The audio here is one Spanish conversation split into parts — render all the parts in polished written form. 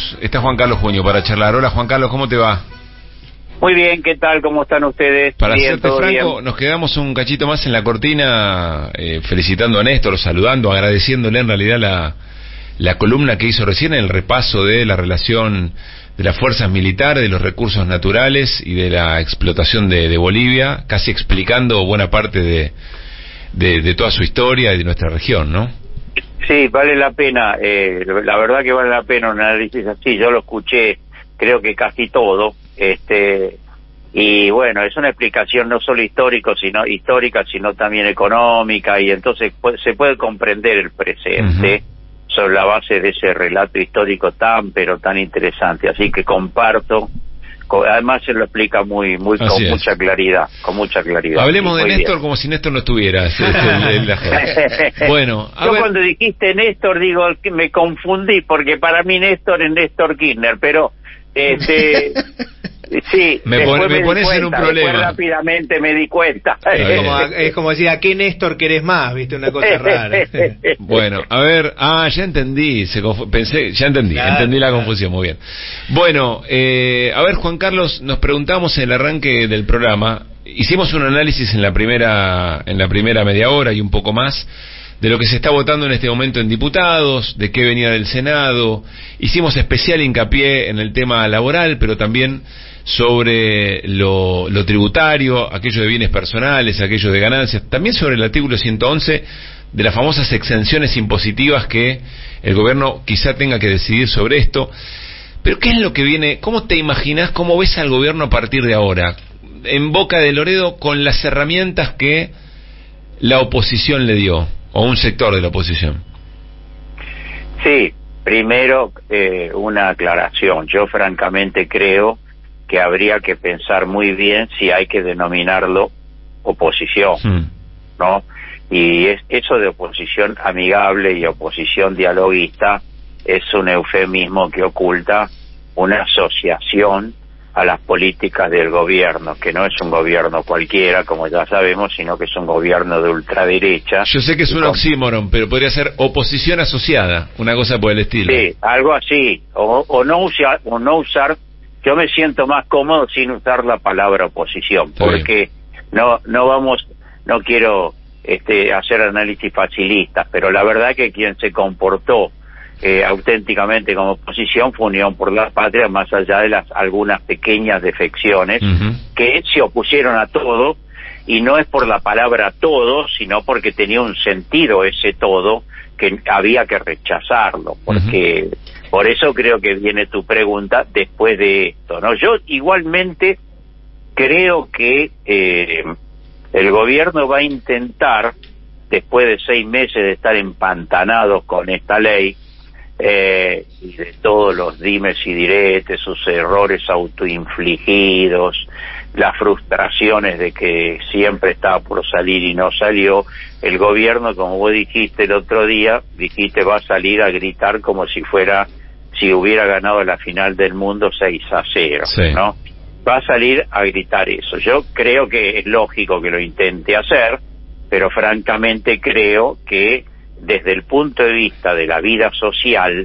tenemos, está Juan Carlos Juño para charlar. Hola Juan Carlos, ¿cómo te va? Muy bien, ¿qué tal? ¿Cómo están ustedes? Para bien, serte franco, bien. Nos quedamos un cachito más en la cortina, felicitando a Néstor, saludando, agradeciéndole en realidad la columna que hizo recién, el repaso de la relación de las fuerzas militares, de los recursos naturales y de la explotación de Bolivia, casi explicando buena parte de toda su historia y de nuestra región, ¿no? Sí, vale la pena, la verdad que vale la pena un análisis así. Yo lo escuché, creo que casi todo, y bueno, es una explicación no solo histórica, sino también económica, y entonces se puede comprender el presente sobre la base de ese relato histórico tan interesante. Así que comparto. Además se lo explica con mucha claridad. Hablemos sí, de Néstor bien. Como si Néstor no estuviera. Bueno, yo cuando dijiste Néstor, digo que me confundí, porque para mí Néstor es Néstor Kirchner, pero sí, me pones en un problema. Rápidamente me di cuenta. Es como decir, ¿a qué Néstor querés más? ¿Viste? Una cosa rara. Bueno, a ver, ya entendí, entendí la confusión, muy bien. Bueno, a ver, Juan Carlos, nos preguntamos en el arranque del programa, hicimos un análisis en la primera media hora y un poco más, de lo que se está votando en este momento en diputados, de qué venía del Senado. Hicimos especial hincapié en el tema laboral, pero también sobre lo tributario, aquello de bienes personales, aquello de ganancias, también sobre el artículo 111 de las famosas exenciones impositivas que el gobierno quizá tenga que decidir sobre esto. Pero ¿qué es lo que viene? ¿Cómo te imaginas, cómo ves al gobierno a partir de ahora, en boca de Loredo, con las herramientas que la oposición le dio, o un sector de la oposición? Sí, primero una aclaración. Yo francamente creo que habría que pensar muy bien si hay que denominarlo oposición, ¿no? Y eso de oposición amigable y oposición dialoguista es un eufemismo que oculta una asociación a las políticas del gobierno, que no es un gobierno cualquiera, como ya sabemos, sino que es un gobierno de ultraderecha. Yo sé que es un oxímoron, pero podría ser oposición asociada, una cosa por el estilo. Sí, algo así, o no usar. Yo me siento más cómodo sin usar la palabra oposición, porque no quiero hacer análisis facilistas, pero la verdad que quien se comportó auténticamente como oposición fue Unión por la Patria, más allá de algunas pequeñas defecciones que se opusieron a todo, y no es por la palabra todo, sino porque tenía un sentido ese todo que había que rechazarlo, porque por eso creo que viene tu pregunta después de esto, ¿no? Yo igualmente creo que el gobierno va a intentar, después de 6 meses de estar empantanados con esta ley, y de todos los dimes y diretes, sus errores autoinfligidos, las frustraciones de que siempre estaba por salir y no salió, el gobierno, como vos dijiste el otro día, va a salir a gritar como si hubiera ganado la final del mundo 6-0, sí, ¿no? Va a salir a gritar eso. Yo creo que es lógico que lo intente hacer, pero francamente creo que desde el punto de vista de la vida social,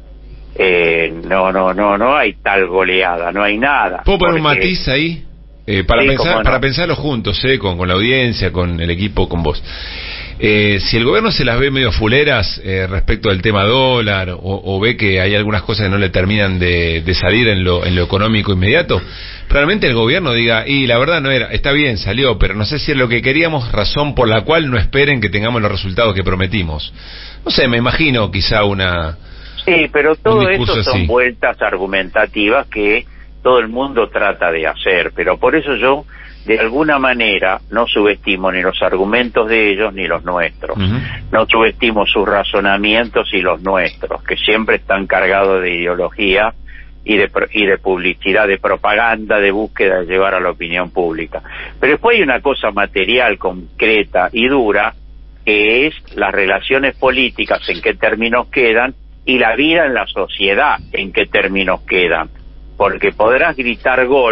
no hay tal goleada, no hay nada. ¿Puedo poner un matiz ahí? Para pensarlo juntos, con la audiencia, con el equipo, con vos. Si el gobierno se las ve medio fuleras respecto al tema dólar, o ve que hay algunas cosas que no le terminan de salir en lo económico inmediato, probablemente el gobierno diga, y la verdad no era, está bien, salió, pero no sé si es lo que queríamos, razón por la cual no esperen que tengamos los resultados que prometimos. No sé, me imagino quizá Sí, pero todo eso son así. Vueltas argumentativas que todo el mundo trata de hacer, pero por eso yo de alguna manera no subestimo ni los argumentos de ellos ni los nuestros. No subestimo sus razonamientos y los nuestros, que siempre están cargados de ideología y de publicidad, de propaganda, de búsqueda de llevar a la opinión pública. Pero después hay una cosa material, concreta y dura, que es las relaciones políticas, en qué términos quedan, y la vida en la sociedad, en qué términos quedan. Porque podrás gritar gol,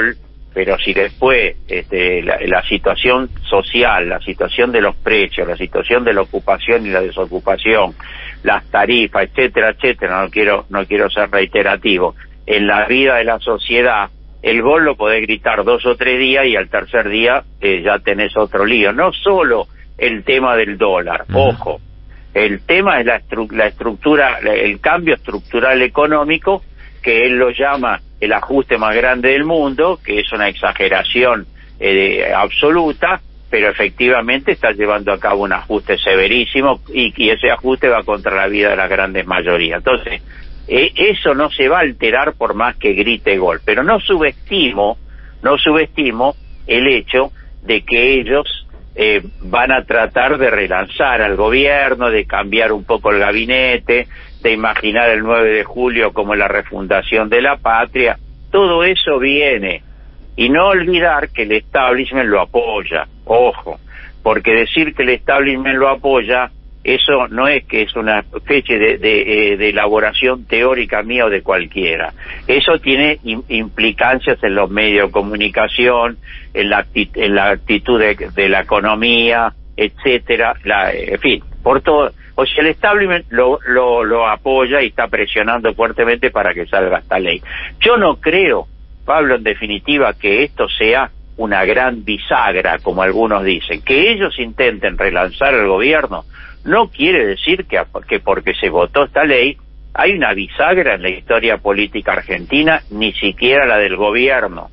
pero si después la situación social, la situación de los precios, la situación de la ocupación y la desocupación, las tarifas, etcétera, etcétera, no quiero ser reiterativo, en la vida de la sociedad, el gol lo podés gritar 2 o 3 días y al tercer día ya tenés otro lío. No solo el tema del dólar, ojo, el tema es la estructura, el cambio estructural económico, que él lo llama el ajuste más grande del mundo, que es una exageración absoluta, pero efectivamente está llevando a cabo un ajuste severísimo y ese ajuste va contra la vida de las grandes mayorías. Entonces, eso no se va a alterar por más que grite gol, pero no subestimo el hecho de que ellos van a tratar de relanzar al gobierno, de cambiar un poco el gabinete, de imaginar el 9 de julio como la refundación de la patria. Todo eso viene, y no olvidar que el establishment lo apoya, ojo, porque decir que el establishment lo apoya, eso no es que es una especie de elaboración teórica mía o de cualquiera. Eso tiene implicancias en los medios de comunicación, en la actitud de la economía, etcétera, en fin, por todo. O sea, el establishment lo apoya y está presionando fuertemente para que salga esta ley. Yo no creo, Pablo, en definitiva, que esto sea una gran bisagra, como algunos dicen. Que ellos intenten relanzar el gobierno no quiere decir que porque se votó esta ley hay una bisagra en la historia política argentina, ni siquiera la del gobierno.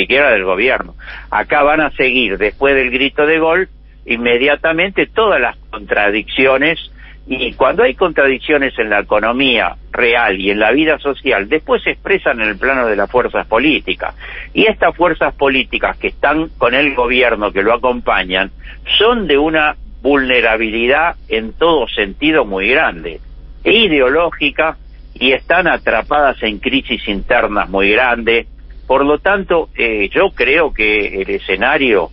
Acá van a seguir, después del grito de gol, inmediatamente todas las contradicciones, y cuando hay contradicciones en la economía real y en la vida social, después se expresan en el plano de las fuerzas políticas. Y estas fuerzas políticas que están con el gobierno, que lo acompañan, son de una vulnerabilidad en todo sentido muy grande, e ideológica, y están atrapadas en crisis internas muy grandes. Por lo tanto, yo creo que el escenario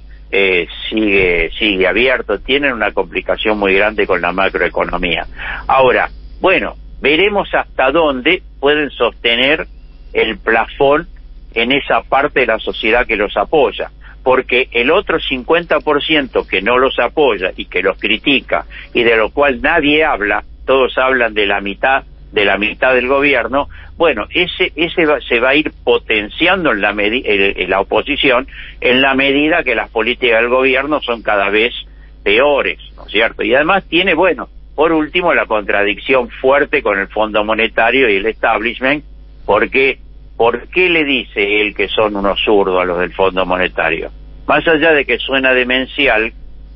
sigue abierto, tienen una complicación muy grande con la macroeconomía. Ahora, bueno, veremos hasta dónde pueden sostener el plafón en esa parte de la sociedad que los apoya, porque el otro 50% que no los apoya y que los critica y de lo cual nadie habla, todos hablan de la mitad del gobierno, bueno, ese se va a ir potenciando en la oposición, en la medida que las políticas del gobierno son cada vez peores, ¿no es cierto? Y además tiene, bueno, por último, la contradicción fuerte con el Fondo Monetario y el establishment, porque ¿por qué le dice él que son unos zurdos a los del Fondo Monetario? Más allá de que suena demencial,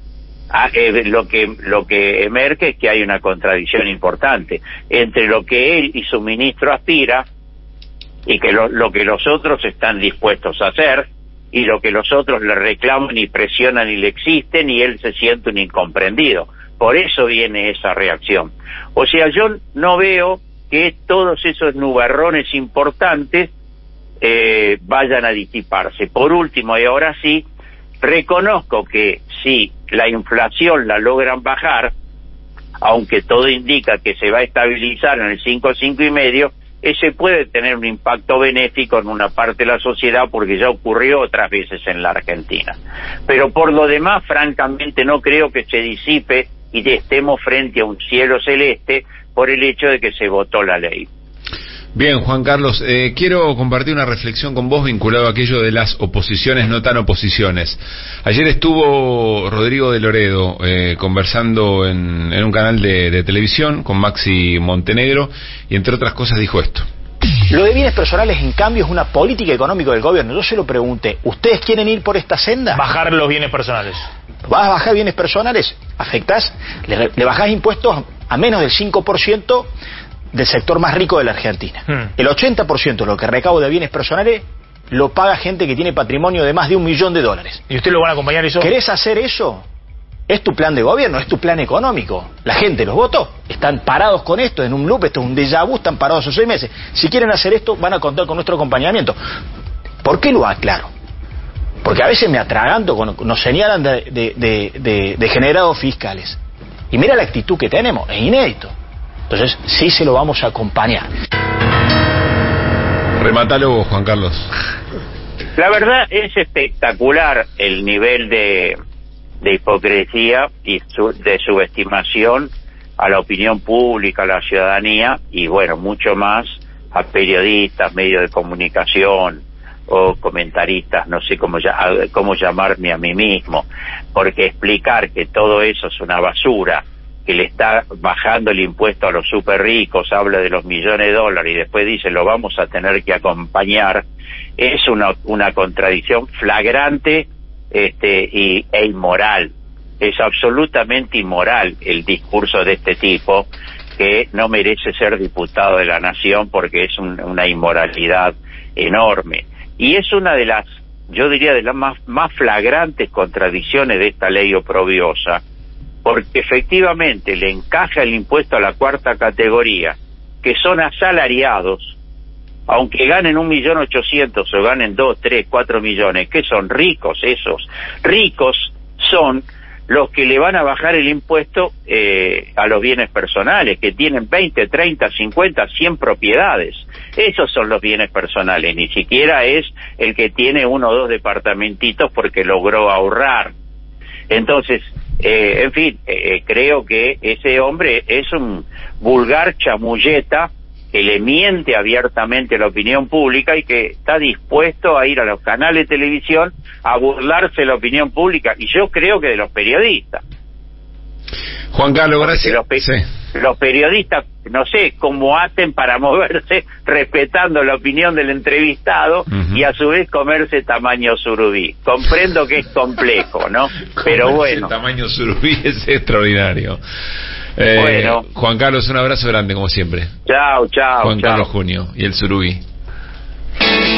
lo que emerge es que hay una contradicción importante entre lo que él y su ministro aspira y que lo que los otros están dispuestos a hacer, y lo que los otros le reclaman y presionan y le existen, y él se siente un incomprendido. Por eso viene esa reacción. O sea, yo no veo que todos esos nubarrones importantes vayan a disiparse. Por último, y ahora sí, reconozco que si la inflación la logran bajar, aunque todo indica que se va a estabilizar en el 5,5,5, ese puede tener un impacto benéfico en una parte de la sociedad, porque ya ocurrió otras veces en la Argentina. Pero por lo demás, francamente, no creo que se disipe y estemos frente a un cielo celeste por el hecho de que se votó la ley. Bien, Juan Carlos, quiero compartir una reflexión con vos vinculado a aquello de las oposiciones no tan oposiciones. Ayer estuvo Rodrigo de Loredo conversando en un canal de televisión con Maxi Montenegro, y entre otras cosas dijo esto. Lo de bienes personales, en cambio, es una política económica del gobierno. Yo se lo pregunté, ¿ustedes quieren ir por esta senda? Bajar los bienes personales. ¿Vas a bajar bienes personales? ¿Afectás? Le bajás impuestos a menos del 5% del sector más rico de la Argentina. El 80% de lo que recauda de bienes personales lo paga gente que tiene patrimonio de más de $1 millón. ¿Y usted lo van a acompañar eso? ¿Querés hacer eso? Es tu plan de gobierno, es tu plan económico. La gente los votó, están parados con esto, en un loop, esto es un déjà vu, están parados hace 6 meses. Si quieren hacer esto, van a contar con nuestro acompañamiento. ¿Por qué lo aclaro? Porque a veces me atraganto, nos señalan de degenerados fiscales. Y mira la actitud que tenemos, es inédito. Entonces, sí se lo vamos a acompañar. Rematalo vos, Juan Carlos. La verdad es espectacular el nivel de hipocresía y de subestimación a la opinión pública, a la ciudadanía y bueno, mucho más a periodistas, medios de comunicación o comentaristas, no sé cómo llamarme a mí mismo, porque explicar que todo eso es una basura, que le está bajando el impuesto a los super ricos, habla de los millones de dólares y después dice lo vamos a tener que acompañar, es una contradicción flagrante e inmoral. Es absolutamente inmoral el discurso de este tipo, que no merece ser diputado de la nación porque es una inmoralidad enorme. Y es una de las, yo diría, de las más flagrantes contradicciones de esta ley oprobiosa, porque efectivamente le encaja el impuesto a la cuarta categoría, que son asalariados, aunque ganen 1.800.000 o ganen 2, 3, 4 millones, que son ricos esos. Ricos son los que le van a bajar el impuesto a los bienes personales, que tienen 20, 30, 50, 100 propiedades. Esos son los bienes personales, ni siquiera es el que tiene 1 o 2 departamentitos porque logró ahorrar. Entonces, en fin, creo que ese hombre es un vulgar chamulleta que le miente abiertamente a la opinión pública y que está dispuesto a ir a los canales de televisión a burlarse de la opinión pública, y yo creo que de los periodistas. Juan Carlos, gracias. Los periodistas, no sé cómo hacen para moverse respetando la opinión del entrevistado y a su vez comerse tamaño surubí. Comprendo que es complejo, ¿no? Pero bueno. El tamaño surubí es extraordinario. Bueno. Juan Carlos, un abrazo grande como siempre. Chao. Juan Carlos Junio y el surubí.